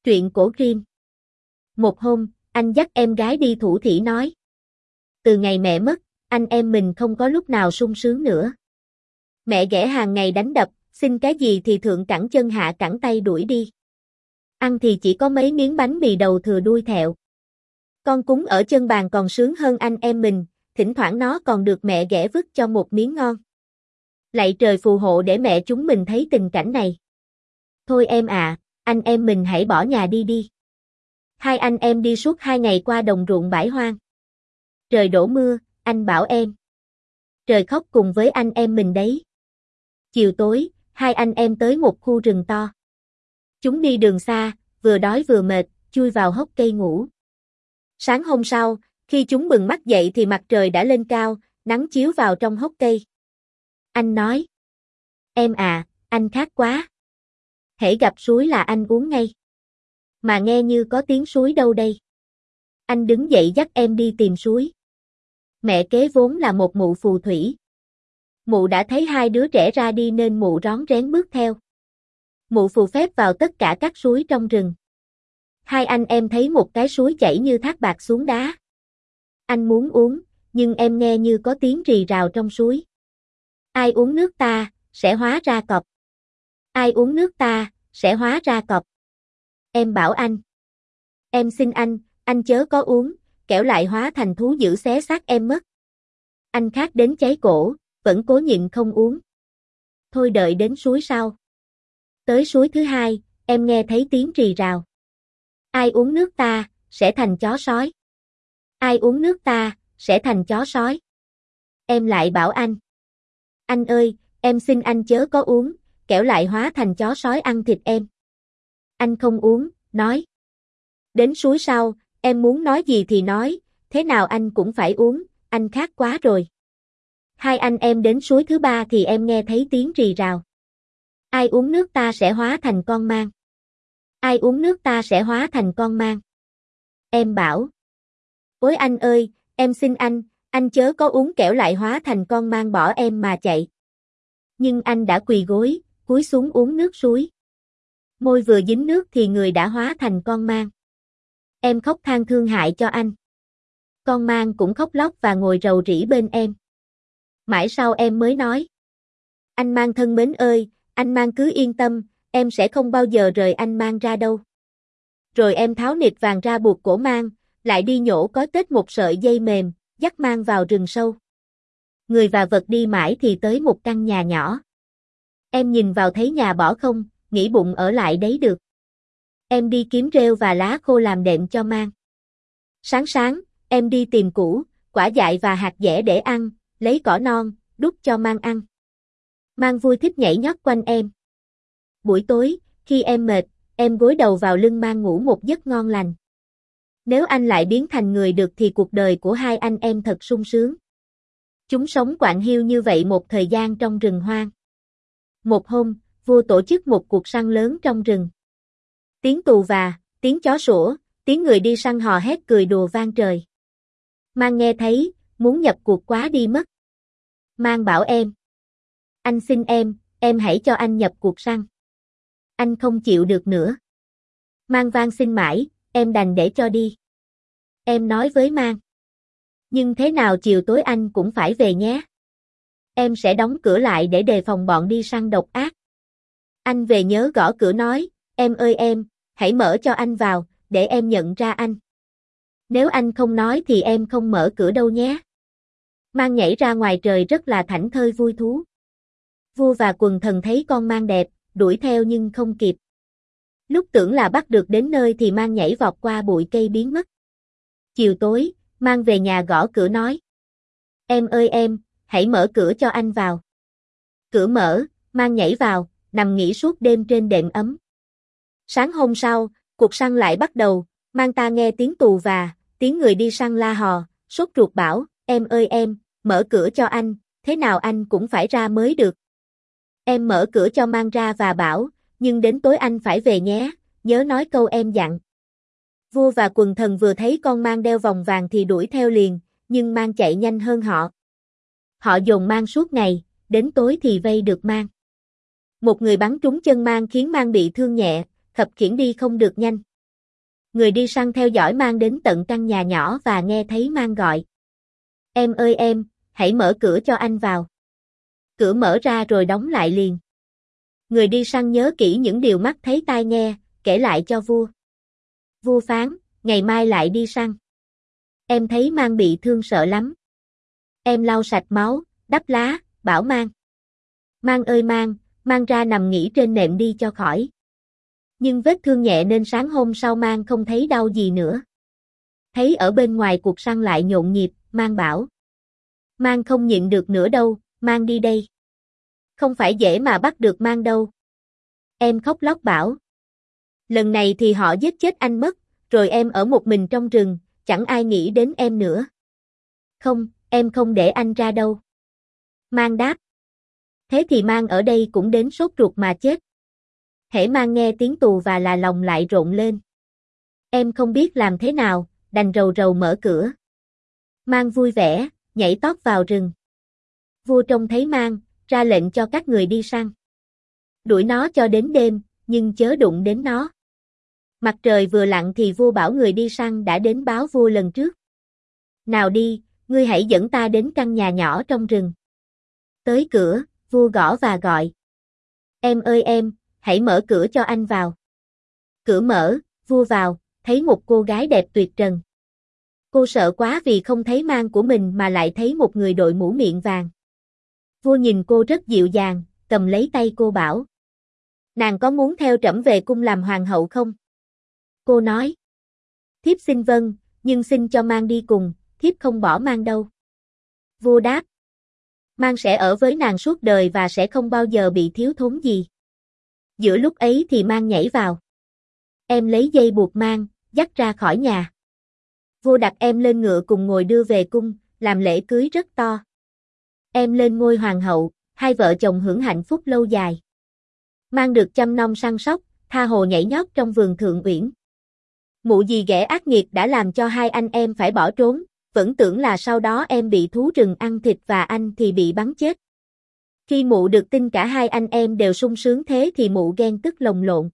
Truyện cổ Grimm. Một hôm, anh dắt em gái đi thủ thỉ nói. Từ ngày mẹ mất, anh em mình không có lúc nào sung sướng nữa. Mẹ ghẻ hàng ngày đánh đập, xin cái gì thì thượng cẳng chân hạ cẳng tay đuổi đi. Ăn thì chỉ có mấy miếng bánh mì đầu thừa đuôi thẹo. Con cúng ở chân bàn còn sướng hơn anh em mình, thỉnh thoảng nó còn được mẹ ghẻ vứt cho một miếng ngon. Lạy trời phù hộ để mẹ chúng mình thấy tình cảnh này. Thôi em à, anh em mình hãy bỏ nhà đi đi. Hai anh em đi suốt 2 ngày qua đồng ruộng bãi hoang. Trời đổ mưa, anh bảo em. Trời khóc cùng với anh em mình đấy. Chiều tối, hai anh em tới một khu rừng to. Chúng đi đường xa, vừa đói vừa mệt, chui vào hốc cây ngủ. Sáng hôm sau, khi chúng bừng mắt dậy thì mặt trời đã lên cao, nắng chiếu vào trong hốc cây. Anh nói. Em à, anh khát quá. Hễ gặp suối là anh uống ngay. Mà nghe như có tiếng suối đâu đây. Anh đứng dậy dắt em đi tìm suối. Mẹ kế vốn là một mụ phù thủy. Mụ đã thấy hai đứa trẻ ra đi nên mụ rón rén bước theo. Mụ phù phép vào tất cả các suối trong rừng. Hai anh em thấy một cái suối chảy như thác bạc xuống đá. Anh muốn uống, nhưng em nghe như có tiếng rì rào trong suối. Ai uống nước ta, sẽ hóa ra cọp. Ai uống nước ta, sẽ hóa ra cọp. Em bảo anh. Em xin anh chớ có uống, kẻo lại hóa thành thú dữ xé xác em mất. Anh khát đến cháy cổ, vẫn cố nhịn không uống. Thôi đợi đến suối sau. Tới suối thứ hai, em nghe thấy tiếng rì rào. Ai uống nước ta, sẽ thành chó sói. Ai uống nước ta, sẽ thành chó sói. Em lại bảo anh. Anh ơi, em xin anh chớ có uống, kẻo lại hóa thành chó sói ăn thịt em. Anh không uống, nói. Đến suối sau, em muốn nói gì thì nói, thế nào anh cũng phải uống, anh khát quá rồi. Hai anh em đến suối thứ ba thì em nghe thấy tiếng rì rào. Ai uống nước ta sẽ hóa thành con mang. Ai uống nước ta sẽ hóa thành con mang. Em bảo. Ôi anh ơi, em xin anh chớ có uống kẻo lại hóa thành con mang bỏ em mà chạy. Nhưng anh đã quỳ gối, cúi xuống uống nước suối. Môi vừa dính nước thì người đã hóa thành con mang. Em khóc than thương hại cho anh. Con mang cũng khóc lóc và ngồi rầu rĩ bên em. Mãi sau em mới nói. Anh mang thân mến ơi, anh mang cứ yên tâm, em sẽ không bao giờ rời anh mang ra đâu. Rồi em tháo nịt vàng ra buộc cổ mang, lại đi nhổ cói tết một sợi dây mềm, dắt mang vào rừng sâu. Người và vật đi mãi thì tới một căn nhà nhỏ. Em nhìn vào thấy nhà bỏ không, nghĩ bụng ở lại đấy được. Em đi kiếm rêu và lá khô làm đệm cho mang. Sáng, em đi tìm củ, quả dại và hạt dẻ để ăn, lấy cỏ non, đút cho mang ăn. Mang vui thích nhảy nhót quanh em. Buổi tối, khi em mệt, em gối đầu vào lưng mang ngủ một giấc ngon lành. Nếu anh lại biến thành người được thì cuộc đời của hai anh em thật sung sướng. Chúng sống quạnh hiu như vậy một thời gian trong rừng hoang. Một hôm, vua tổ chức một cuộc săn lớn trong rừng. Tiếng tù và, tiếng chó sủa, tiếng người đi săn hò hét cười đùa vang trời. Mang nghe thấy, muốn nhập cuộc quá đi mất. Mang bảo em. Anh xin em hãy cho anh nhập cuộc săn. Anh không chịu được nữa. Mang van xin mãi, em đành để cho đi. Em nói với Mang. Nhưng thế nào chiều tối anh cũng phải về nhé. Em sẽ đóng cửa lại để đề phòng bọn đi săn độc ác. Anh về nhớ gõ cửa nói, em ơi em, hãy mở cho anh vào, để em nhận ra anh. Nếu anh không nói thì em không mở cửa đâu nhé. Mang nhảy ra ngoài trời rất là thảnh thơi vui thú. Vua và quần thần thấy con mang đẹp, đuổi theo nhưng không kịp. Lúc tưởng là bắt được đến nơi thì mang nhảy vọt qua bụi cây biến mất. Chiều tối, mang về nhà gõ cửa nói. Em ơi em, hãy mở cửa cho anh vào. Cửa mở, mang nhảy vào, nằm nghỉ suốt đêm trên đệm ấm. Sáng hôm sau, cuộc săn lại bắt đầu, mang ta nghe tiếng tù và, tiếng người đi săn la hò, sốt ruột bảo, em ơi em, mở cửa cho anh, thế nào anh cũng phải ra mới được. Em mở cửa cho mang ra và bảo, nhưng đến tối anh phải về nhé, nhớ nói câu em dặn. Vua và quần thần vừa thấy con mang đeo vòng vàng thì đuổi theo liền, nhưng mang chạy nhanh hơn họ. Họ dồn mang suốt ngày, đến tối thì vây được mang. Một người bắn trúng chân mang khiến mang bị thương nhẹ, khập khiễng đi không được nhanh. Người đi săn theo dõi mang đến tận căn nhà nhỏ và nghe thấy mang gọi. Em ơi em, hãy mở cửa cho anh vào. Cửa mở ra rồi đóng lại liền. Người đi săn nhớ kỹ những điều mắt thấy tai nghe, kể lại cho vua. Vua phán, ngày mai lại đi săn. Em thấy mang bị thương sợ lắm. Em lau sạch máu, đắp lá, bảo mang. Mang ơi mang, mang ra nằm nghỉ trên nệm đi cho khỏi. Nhưng vết thương nhẹ nên sáng hôm sau mang không thấy đau gì nữa. Thấy ở bên ngoài cuộc săn lại nhộn nhịp, mang bảo. Mang không nhịn được nữa đâu, mang đi đây. Không phải dễ mà bắt được mang đâu. Em khóc lóc bảo. Lần này thì họ giết chết anh mất, rồi em ở một mình trong rừng, chẳng ai nghĩ đến em nữa. Không, em không để anh ra đâu. Mang đáp. Thế thì mang ở đây cũng đến sốt ruột mà chết. Hễ mang nghe tiếng tù và là lòng lại rộn lên. Em không biết làm thế nào, đành rầu rầu mở cửa. Mang vui vẻ, nhảy tót vào rừng. Vua trông thấy mang, ra lệnh cho các người đi săn. Đuổi nó cho đến đêm, nhưng chớ đụng đến nó. Mặt trời vừa lặn thì vua bảo người đi săn đã đến báo vua lần trước. Nào đi, ngươi hãy dẫn ta đến căn nhà nhỏ trong rừng. Tới cửa, vua gõ và gọi. Em ơi em, hãy mở cửa cho anh vào. Cửa mở, vua vào, thấy một cô gái đẹp tuyệt trần. Cô sợ quá vì không thấy mang của mình mà lại thấy một người đội mũ miệng vàng. Vua nhìn cô rất dịu dàng, cầm lấy tay cô bảo. Nàng có muốn theo trẫm về cung làm hoàng hậu không? Cô nói. Thiếp xin vâng, nhưng xin cho mang đi cùng, thiếp không bỏ mang đâu. Vua đáp. Mang sẽ ở với nàng suốt đời và sẽ không bao giờ bị thiếu thốn gì. Giữa lúc ấy thì mang nhảy vào. Em lấy dây buộc mang, dắt ra khỏi nhà. Vua đặt em lên ngựa cùng ngồi đưa về cung, làm lễ cưới rất to. Em lên ngôi hoàng hậu, hai vợ chồng hưởng hạnh phúc lâu dài. Mang được chăm nom săn sóc, tha hồ nhảy nhót trong vườn thượng uyển. Mụ dì ghẻ ác nghiệt đã làm cho hai anh em phải bỏ trốn, vẫn tưởng là sau đó em bị thú rừng ăn thịt và anh thì bị bắn chết. Khi mụ được tin cả hai anh em đều sung sướng thế thì mụ ghen tức lồng lộn.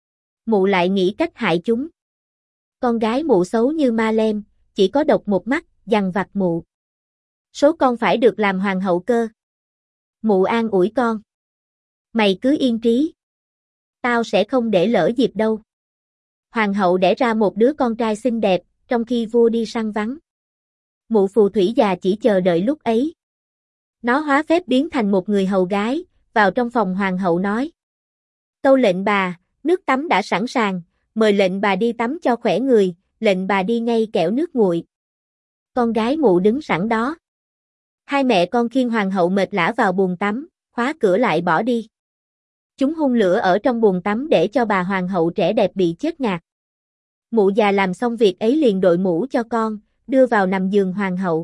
Mụ lại nghĩ cách hại chúng. Con gái mụ xấu như ma lem, chỉ có độc một mắt, dằn vặt mụ. Số con phải được làm hoàng hậu cơ. Mụ an ủi con. Mày cứ yên trí. Tao sẽ không để lỡ dịp đâu. Hoàng hậu đẻ ra một đứa con trai xinh đẹp, trong khi vua đi săn vắng. Mụ phù thủy già chỉ chờ đợi lúc ấy. Nó hóa phép biến thành một người hầu gái, vào trong phòng hoàng hậu nói. Tâu lệnh bà, nước tắm đã sẵn sàng, mời lệnh bà đi tắm cho khỏe người, lệnh bà đi ngay kẻo nước nguội. Con gái mụ đứng sẵn đó. Hai mẹ con khiêng hoàng hậu mệt lả vào buồng tắm, khóa cửa lại bỏ đi. Chúng hun lửa ở trong buồng tắm để cho bà hoàng hậu trẻ đẹp bị chết ngạt. Mụ già làm xong việc ấy liền đội mũ cho con, đưa vào nằm giường hoàng hậu.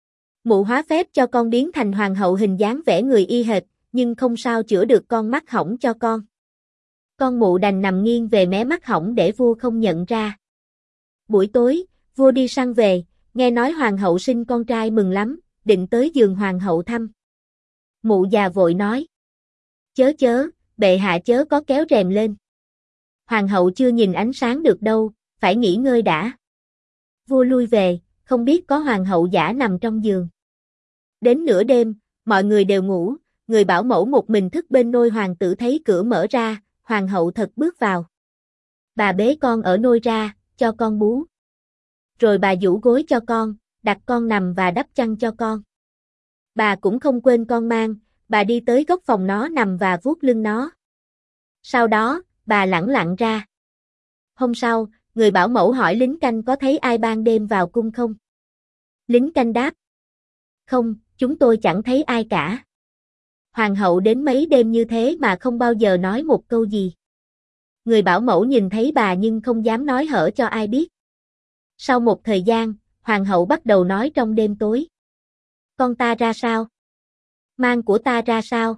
Mụ hóa phép cho con biến thành hoàng hậu hình dáng vẻ người y hệt, nhưng không sao chữa được con mắt hỏng cho con. Con mụ đành nằm nghiêng về mé mắt hỏng để vua không nhận ra. Buổi tối, vua đi săn về, nghe nói hoàng hậu sinh con trai mừng lắm, định tới giường hoàng hậu thăm. Mụ già vội nói. Chớ chớ, bệ hạ chớ có kéo rèm lên. Hoàng hậu chưa nhìn ánh sáng được đâu, phải nghỉ ngơi đã. Vua lui về, không biết có hoàng hậu giả nằm trong giường. Đến nửa đêm, mọi người đều ngủ, người bảo mẫu một mình thức bên nôi hoàng tử thấy cửa mở ra, hoàng hậu thật bước vào. Bà bế con ở nôi ra, cho con bú. Rồi bà giũ gối cho con, đặt con nằm và đắp chăn cho con. Bà cũng không quên con mang, bà đi tới góc phòng nó nằm và vuốt lưng nó. Sau đó, bà lẳng lặng ra. Hôm sau, người bảo mẫu hỏi lính canh có thấy ai ban đêm vào cung không? Lính canh đáp. Không, chúng tôi chẳng thấy ai cả. Hoàng hậu đến mấy đêm như thế mà không bao giờ nói một câu gì. Người bảo mẫu nhìn thấy bà nhưng không dám nói hở cho ai biết. Sau một thời gian, hoàng hậu bắt đầu nói trong đêm tối. Con ta ra sao? Mang của ta ra sao?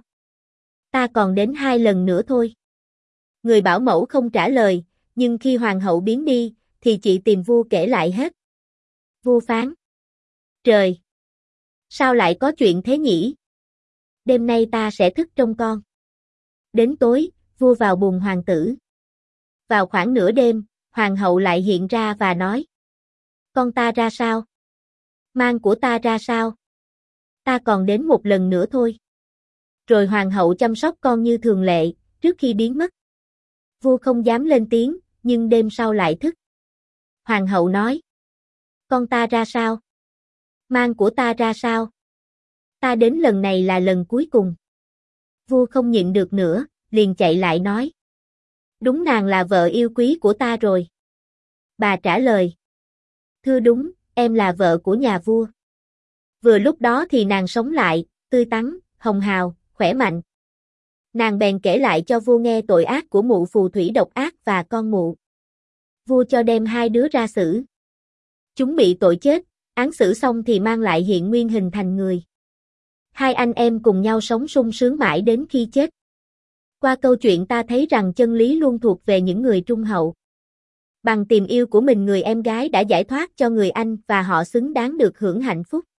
Ta còn đến 2 lần nữa thôi. Người bảo mẫu không trả lời, nhưng khi hoàng hậu biến đi, thì chị tìm vua kể lại hết. Vua phán. Trời! Sao lại có chuyện thế nhỉ? Đêm nay ta sẽ thức trông con. Đến tối, vua vào buồng hoàng tử. Vào khoảng nửa đêm, hoàng hậu lại hiện ra và nói. Con ta ra sao? Mang của ta ra sao? Ta còn đến một lần nữa thôi. Rồi hoàng hậu chăm sóc con như thường lệ, trước khi biến mất. Vua không dám lên tiếng, nhưng đêm sau lại thức. Hoàng hậu nói. Con ta ra sao? Mang của ta ra sao? Ta đến lần này là lần cuối cùng. Vua không nhịn được nữa, liền chạy lại nói. Đúng nàng là vợ yêu quý của ta rồi. Bà trả lời. Thưa đúng, em là vợ của nhà vua. Vừa lúc đó thì nàng sống lại, tươi tắn, hồng hào, khỏe mạnh. Nàng bèn kể lại cho vua nghe tội ác của mụ phù thủy độc ác và con mụ. Vua cho đem hai đứa ra xử. Chúng bị tội chết, án xử xong thì mang lại hiện nguyên hình thành người. Hai anh em cùng nhau sống sung sướng mãi đến khi chết. Qua câu chuyện ta thấy rằng chân lý luôn thuộc về những người trung hậu. Bằng tình yêu của mình người em gái đã giải thoát cho người anh và họ xứng đáng được hưởng hạnh phúc.